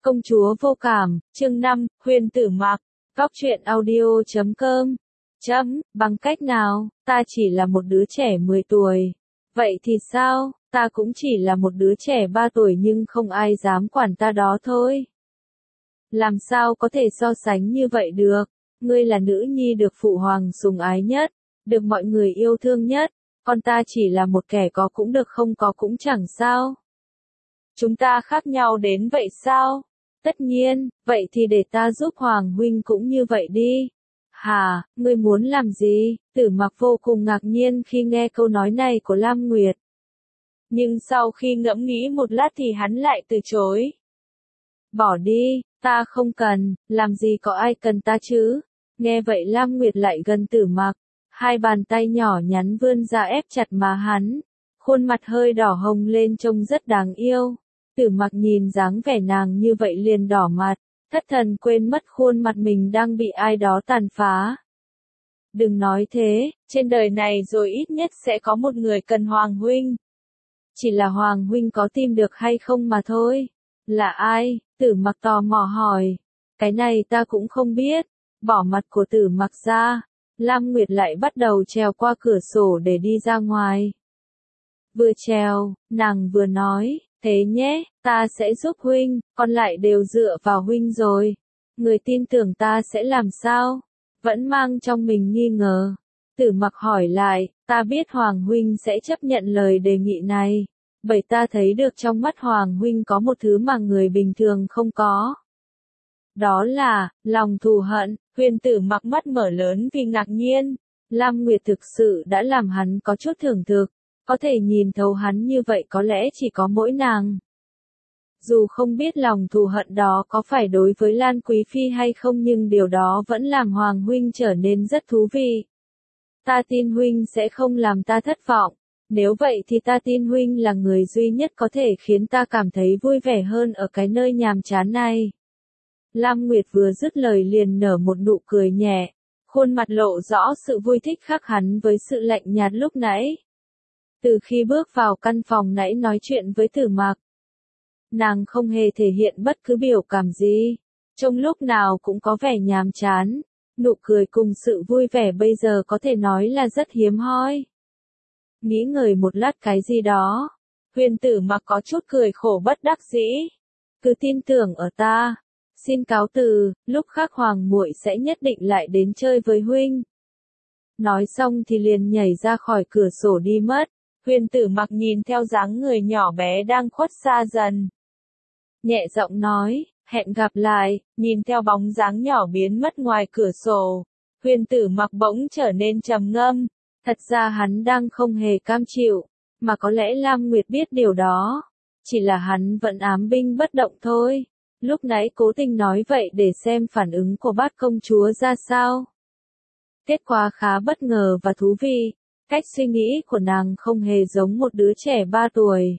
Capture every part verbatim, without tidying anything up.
Công chúa vô cảm, chương năm, Huyền Tử Mặc, Góc truyện audio chấm com. Chấm, bằng cách nào, ta chỉ là một đứa trẻ mười tuổi. Vậy thì sao, ta cũng chỉ là một đứa trẻ ba tuổi nhưng không ai dám quản ta đó thôi. Làm sao có thể so sánh như vậy được, ngươi là nữ nhi được phụ hoàng sủng ái nhất, được mọi người yêu thương nhất, còn ta chỉ là một kẻ có cũng được không có cũng chẳng sao. Chúng ta khác nhau đến vậy sao? Tất nhiên, vậy thì để ta giúp Hoàng huynh cũng như vậy đi. Hà, ngươi muốn làm gì? Tử Mặc vô cùng ngạc nhiên khi nghe câu nói này của Lam Nguyệt. Nhưng sau khi ngẫm nghĩ một lát thì hắn lại từ chối. Bỏ đi, ta không cần, làm gì có ai cần ta chứ? Nghe vậy Lam Nguyệt lại gần Tử Mặc, hai bàn tay nhỏ nhắn vươn ra ép chặt má hắn, khuôn mặt hơi đỏ hồng lên trông rất đáng yêu. Tử Mặc nhìn dáng vẻ nàng như vậy liền đỏ mặt, thất thần quên mất khuôn mặt mình đang bị ai đó tàn phá. Đừng nói thế, trên đời này rồi ít nhất sẽ có một người cần Hoàng huynh. Chỉ là Hoàng huynh có tìm được hay không mà thôi. Là ai? Tử Mặc tò mò hỏi. Cái này ta cũng không biết. Bỏ mặt của Tử Mặc ra, Lam Nguyệt lại bắt đầu trèo qua cửa sổ để đi ra ngoài. Vừa trèo, nàng vừa nói. Thế nhé, ta sẽ giúp huynh, còn lại đều dựa vào huynh rồi. Người tin tưởng ta sẽ làm sao? Vẫn mang trong mình nghi ngờ. Tử Mặc hỏi lại, ta biết Hoàng huynh sẽ chấp nhận lời đề nghị này. Bởi ta thấy được trong mắt Hoàng huynh có một thứ mà người bình thường không có. Đó là, lòng thù hận. Huyền Tử Mặc mắt mở lớn vì ngạc nhiên. Lam Nguyệt thực sự đã làm hắn có chút thưởng thức. Có thể nhìn thấu hắn như vậy có lẽ chỉ có mỗi nàng. Dù không biết lòng thù hận đó có phải đối với Lan Quý Phi hay không nhưng điều đó vẫn làm Hoàng huynh trở nên rất thú vị. Ta tin huynh sẽ không làm ta thất vọng. Nếu vậy thì ta tin huynh là người duy nhất có thể khiến ta cảm thấy vui vẻ hơn ở cái nơi nhàm chán này. Lam Nguyệt vừa dứt lời liền nở một nụ cười nhẹ, khuôn mặt lộ rõ sự vui thích khác hẳn với sự lạnh nhạt lúc nãy. Từ khi bước vào căn phòng nãy nói chuyện với Tử Mặc, nàng không hề thể hiện bất cứ biểu cảm gì, trong lúc nào cũng có vẻ nhàm chán, nụ cười cùng sự vui vẻ bây giờ có thể nói là rất hiếm hoi. Nghĩ ngợi một lát cái gì đó, Huyền Tử Mặc có chút cười khổ bất đắc dĩ. Cứ tin tưởng ở ta. Xin cáo từ, lúc khác Hoàng muội sẽ nhất định lại đến chơi với huynh. Nói xong thì liền nhảy ra khỏi cửa sổ đi mất. Huyền Tử Mặc nhìn theo dáng người nhỏ bé đang khuất xa dần. Nhẹ giọng nói, hẹn gặp lại, nhìn theo bóng dáng nhỏ biến mất ngoài cửa sổ. Huyền Tử Mặc bỗng trở nên trầm ngâm. Thật ra hắn đang không hề cam chịu, mà có lẽ Lam Nguyệt biết điều đó. Chỉ là hắn vẫn ám binh bất động thôi. Lúc nãy cố tình nói vậy để xem phản ứng của bát công chúa ra sao. Kết quả khá bất ngờ và thú vị. Cách suy nghĩ của nàng không hề giống một đứa trẻ ba tuổi.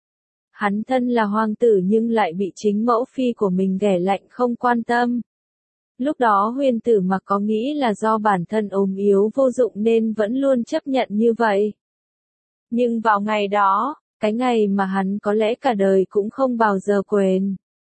Hắn thân là hoàng tử nhưng lại bị chính mẫu phi của mình ghẻ lạnh không quan tâm. Lúc đó Huyền Tử Mặc có nghĩ là do bản thân ốm yếu vô dụng nên vẫn luôn chấp nhận như vậy. Nhưng vào ngày đó, cái ngày mà hắn có lẽ cả đời cũng không bao giờ quên.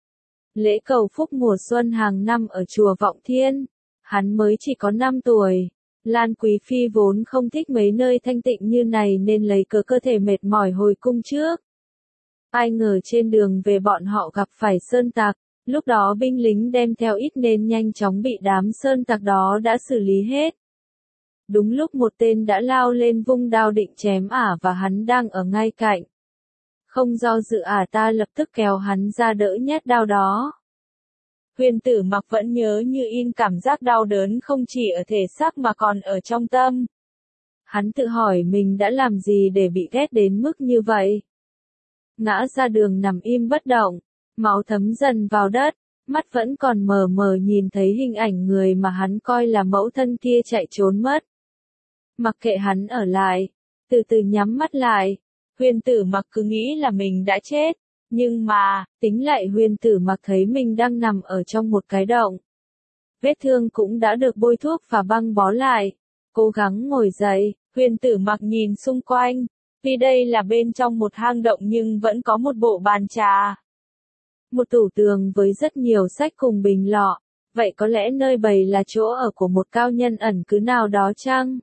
Lễ cầu phúc mùa xuân hàng năm ở chùa Vọng Thiên, hắn mới chỉ có năm tuổi. Lan Quý Phi vốn không thích mấy nơi thanh tịnh như này nên lấy cớ cơ thể mệt mỏi hồi cung trước. Ai ngờ trên đường về bọn họ gặp phải sơn tặc, lúc đó binh lính đem theo ít nên nhanh chóng bị đám sơn tặc đó đã xử lý hết. Đúng lúc một tên đã lao lên vung đao định chém ả và hắn đang ở ngay cạnh. Không do dự ả ta lập tức kéo hắn ra đỡ nhát đao đó. Huyền Tử Mặc vẫn nhớ như in cảm giác đau đớn không chỉ ở thể xác mà còn ở trong tâm. Hắn tự hỏi mình đã làm gì để bị ghét đến mức như vậy. Ngã ra đường nằm im bất động, máu thấm dần vào đất, mắt vẫn còn mờ mờ nhìn thấy hình ảnh người mà hắn coi là mẫu thân kia chạy trốn mất. Mặc kệ hắn ở lại, từ từ nhắm mắt lại, Huyền Tử Mặc cứ nghĩ là mình đã chết. Nhưng mà, tính lại Huyền Tử Mặc thấy mình đang nằm ở trong một cái động. Vết thương cũng đã được bôi thuốc và băng bó lại. Cố gắng ngồi dậy, Huyền Tử Mặc nhìn xung quanh. Vì đây là bên trong một hang động nhưng vẫn có một bộ bàn trà. một tủ tường với rất nhiều sách cùng bình lọ. Vậy có lẽ nơi bày là chỗ ở của một cao nhân ẩn cư nào đó chăng?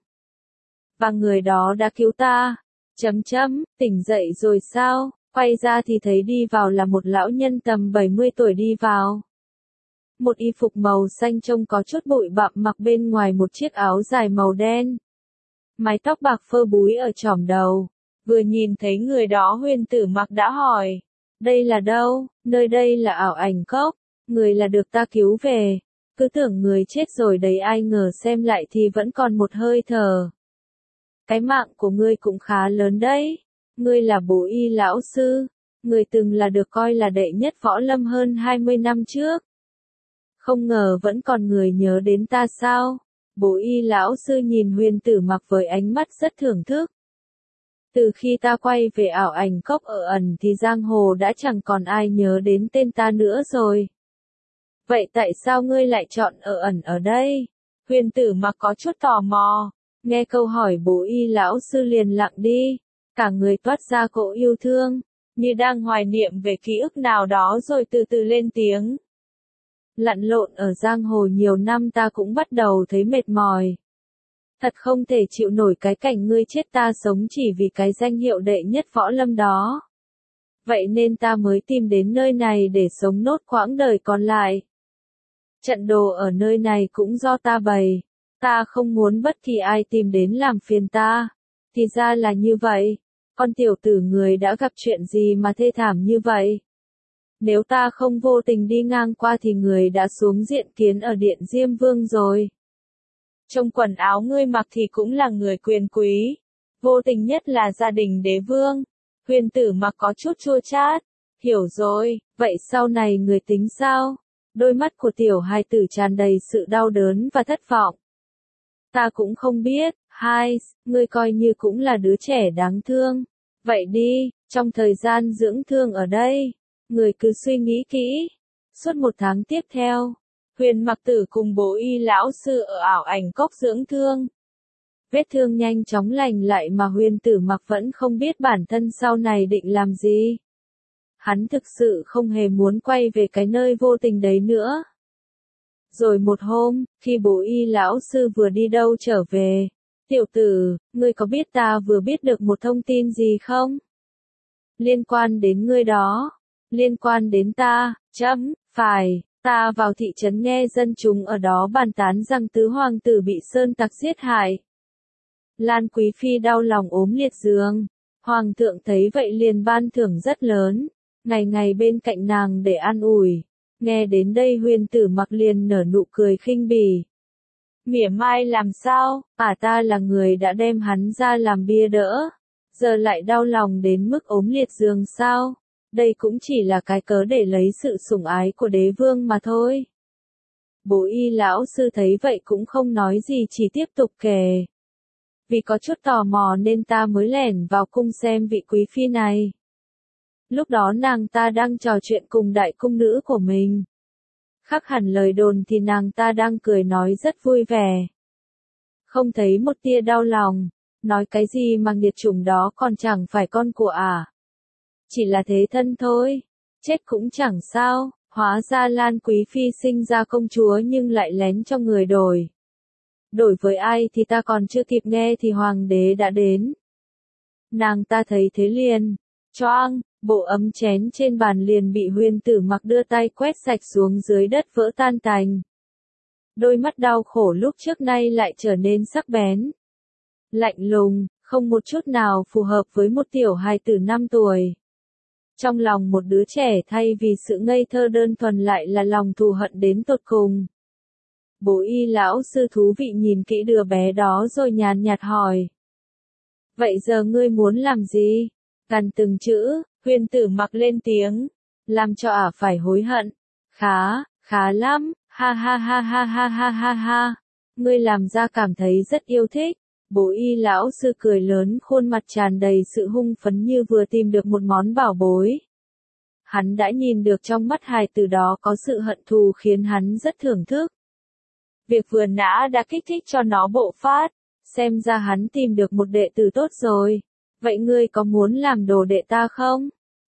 Và người đó đã cứu ta. Chấm chấm, tỉnh dậy rồi sao? Quay ra thì thấy đi vào là một lão nhân tầm bảy mươi tuổi đi vào. Một y phục màu xanh trông có chút bụi bặm mặc bên ngoài một chiếc áo dài màu đen. Mái tóc bạc phơ búi ở chỏm đầu. Vừa nhìn thấy người đó Huyền Tử Mặc đã hỏi. Đây là đâu? Nơi đây là Ảo Ảnh Cốc. Người là được ta cứu về. Cứ tưởng người chết rồi đấy, ai ngờ xem lại thì vẫn còn một hơi thở. Cái mạng của ngươi cũng khá lớn đấy. Ngươi là Bố Y lão sư. Ngươi từng là được coi là đệ nhất võ lâm hơn hai mươi năm trước. Không ngờ vẫn còn người nhớ đến ta sao? Bố Y lão sư nhìn Huyền Tử Mặc với ánh mắt rất thưởng thức. Từ khi ta quay về Ảo Ảnh Cốc ở ẩn thì giang hồ đã chẳng còn ai nhớ đến tên ta nữa rồi. Vậy tại sao ngươi lại chọn ở ẩn ở đây? Huyền Tử Mặc có chút tò mò. Nghe câu hỏi Bố Y lão sư liền lặng đi. Cả người toát ra cỗ yêu thương, như đang hoài niệm về ký ức nào đó rồi từ từ lên tiếng. Lặn lộn ở giang hồ nhiều năm ta cũng bắt đầu thấy mệt mỏi. Thật không thể chịu nổi cái cảnh ngươi chết ta sống chỉ vì cái danh hiệu đệ nhất võ lâm đó. Vậy nên ta mới tìm đến nơi này để sống nốt quãng đời còn lại. Trận đồ ở nơi này cũng do ta bày. Ta không muốn bất kỳ ai tìm đến làm phiền ta. Thì ra là như vậy. Con tiểu tử người đã gặp chuyện gì mà thê thảm như vậy? Nếu ta không vô tình đi ngang qua thì người đã xuống diện kiến ở điện Diêm Vương rồi. Trong quần áo ngươi mặc thì cũng là người quyền quý. Vô tình nhất là gia đình đế vương. Huyền Tử Mặc có chút chua chát. Hiểu rồi, vậy sau này người tính sao? Đôi mắt của tiểu hài tử tràn đầy sự đau đớn và thất vọng. Ta cũng không biết, hai, ngươi coi như cũng là đứa trẻ đáng thương. Vậy đi, trong thời gian dưỡng thương ở đây, người cứ suy nghĩ kỹ. Suốt một tháng tiếp theo, Huyền Mặc Tử cùng Bố Y lão sư ở Ảo Ảnh Cốc dưỡng thương. Vết thương nhanh chóng lành lại mà Huyền Tử Mặc vẫn không biết bản thân sau này định làm gì. Hắn thực sự không hề muốn quay về cái nơi vô tình đấy nữa. Rồi một hôm, khi Bố Y lão sư vừa đi đâu trở về, tiểu tử, ngươi có biết ta vừa biết được một thông tin gì không? Liên quan đến ngươi đó. Liên quan đến ta, chấm, phải, ta vào thị trấn nghe dân chúng ở đó bàn tán rằng tứ hoàng tử bị sơn tặc giết hại. Lan Quý Phi đau lòng ốm liệt giường. Hoàng thượng thấy vậy liền ban thưởng rất lớn, ngày ngày bên cạnh nàng để an ủi. Nghe đến đây Huyền Tử Mặc liền nở nụ cười khinh bỉ. Mỉa mai làm sao, à ta là người đã đem hắn ra làm bia đỡ. Giờ lại đau lòng đến mức ốm liệt giường sao? Đây cũng chỉ là cái cớ để lấy sự sủng ái của đế vương mà thôi. Bố Y lão sư thấy vậy cũng không nói gì, chỉ tiếp tục kể. Vì có chút tò mò nên ta mới lẻn vào cung xem vị quý phi này. Lúc đó nàng ta đang trò chuyện cùng đại cung nữ của mình. Khác hẳn lời đồn thì nàng ta đang cười nói rất vui vẻ. Không thấy một tia đau lòng. Nói cái gì mà nghiệt chủng đó còn chẳng phải con của ả. Chỉ là thế thân thôi. Chết cũng chẳng sao. Hóa ra Lan Quý Phi sinh ra công chúa nhưng lại lén cho người đổi. Đổi với ai thì ta còn chưa kịp nghe thì hoàng đế đã đến. Nàng ta thấy thế liền. Choang, bộ ấm chén trên bàn liền bị Huyền Tử Mặc đưa tay quét sạch xuống dưới đất vỡ tan tành. Đôi mắt đau khổ lúc trước nay lại trở nên sắc bén. Lạnh lùng, không một chút nào phù hợp với một tiểu hài tử năm tuổi. Trong lòng một đứa trẻ thay vì sự ngây thơ đơn thuần lại là lòng thù hận đến tột cùng. Bố Y lão sư thú vị nhìn kỹ đứa bé đó rồi nhàn nhạt hỏi. Vậy giờ ngươi muốn làm gì? Gần từng chữ, Huyền Tử Mặc lên tiếng. Làm cho ả phải hối hận. Khá, khá lắm, ha ha ha ha ha ha ha ha. Ngươi làm ra cảm thấy rất yêu thích. Bố Y lão sư cười lớn, khuôn mặt tràn đầy sự hung phấn như vừa tìm được một món bảo bối. Hắn đã nhìn được trong mắt hài tử đó có sự hận thù khiến hắn rất thưởng thức. Việc vừa nã đã kích thích cho nó bộc phát, xem ra hắn tìm được một đệ tử tốt rồi. Vậy ngươi có muốn làm đồ đệ ta không?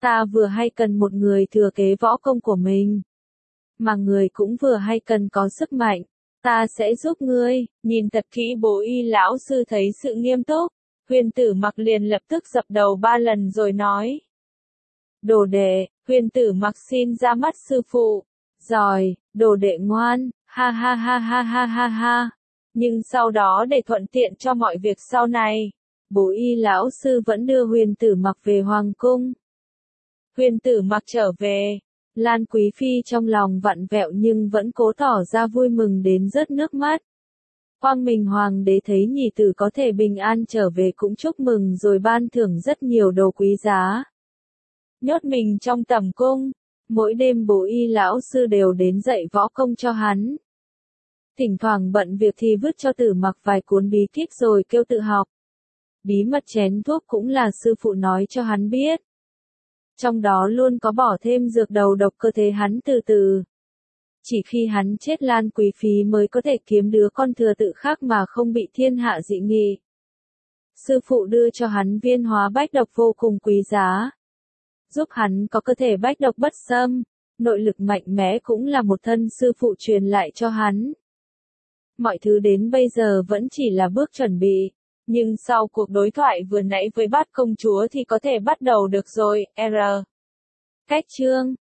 Ta vừa hay cần một người thừa kế võ công của mình. Mà người cũng vừa hay cần có sức mạnh. Ta sẽ giúp ngươi, nhìn thật kỹ bố y lão sư thấy sự nghiêm túc. Huyền Tử Mặc liền lập tức dập đầu ba lần rồi nói. Đồ đệ, Huyền Tử Mặc xin ra mắt sư phụ. Giỏi, đồ đệ ngoan, ha ha ha ha ha ha ha. Nhưng sau đó để thuận tiện cho mọi việc sau này, bố y lão sư vẫn đưa Huyền Tử Mặc về hoàng cung. Huyền Tử Mặc trở về, Lan Quý Phi trong lòng vặn vẹo nhưng vẫn cố tỏ ra vui mừng đến rớt nước mắt. Quang Minh Hoàng đế thấy nhị tử có thể bình an trở về cũng chúc mừng rồi ban thưởng rất nhiều đồ quý giá. Nhốt mình trong tẩm cung, mỗi đêm bố y lão sư đều đến dạy võ công cho hắn. Thỉnh thoảng bận việc thì vứt cho Tử Mặc vài cuốn bí kíp rồi kêu tự học. Bí mật chén thuốc cũng là sư phụ nói cho hắn biết. Trong đó luôn có bỏ thêm dược đầu độc cơ thể hắn từ từ. Chỉ khi hắn chết Lan Quý Phi mới có thể kiếm đứa con thừa tự khác mà không bị thiên hạ dị nghị. Sư phụ đưa cho hắn viên hóa bách độc vô cùng quý giá. Giúp hắn có cơ thể bách độc bất xâm, nội lực mạnh mẽ cũng là một thân sư phụ truyền lại cho hắn. Mọi thứ đến bây giờ vẫn chỉ là bước chuẩn bị. Nhưng sau cuộc đối thoại vừa nãy với Bát công chúa thì có thể bắt đầu được rồi, R. Cách chương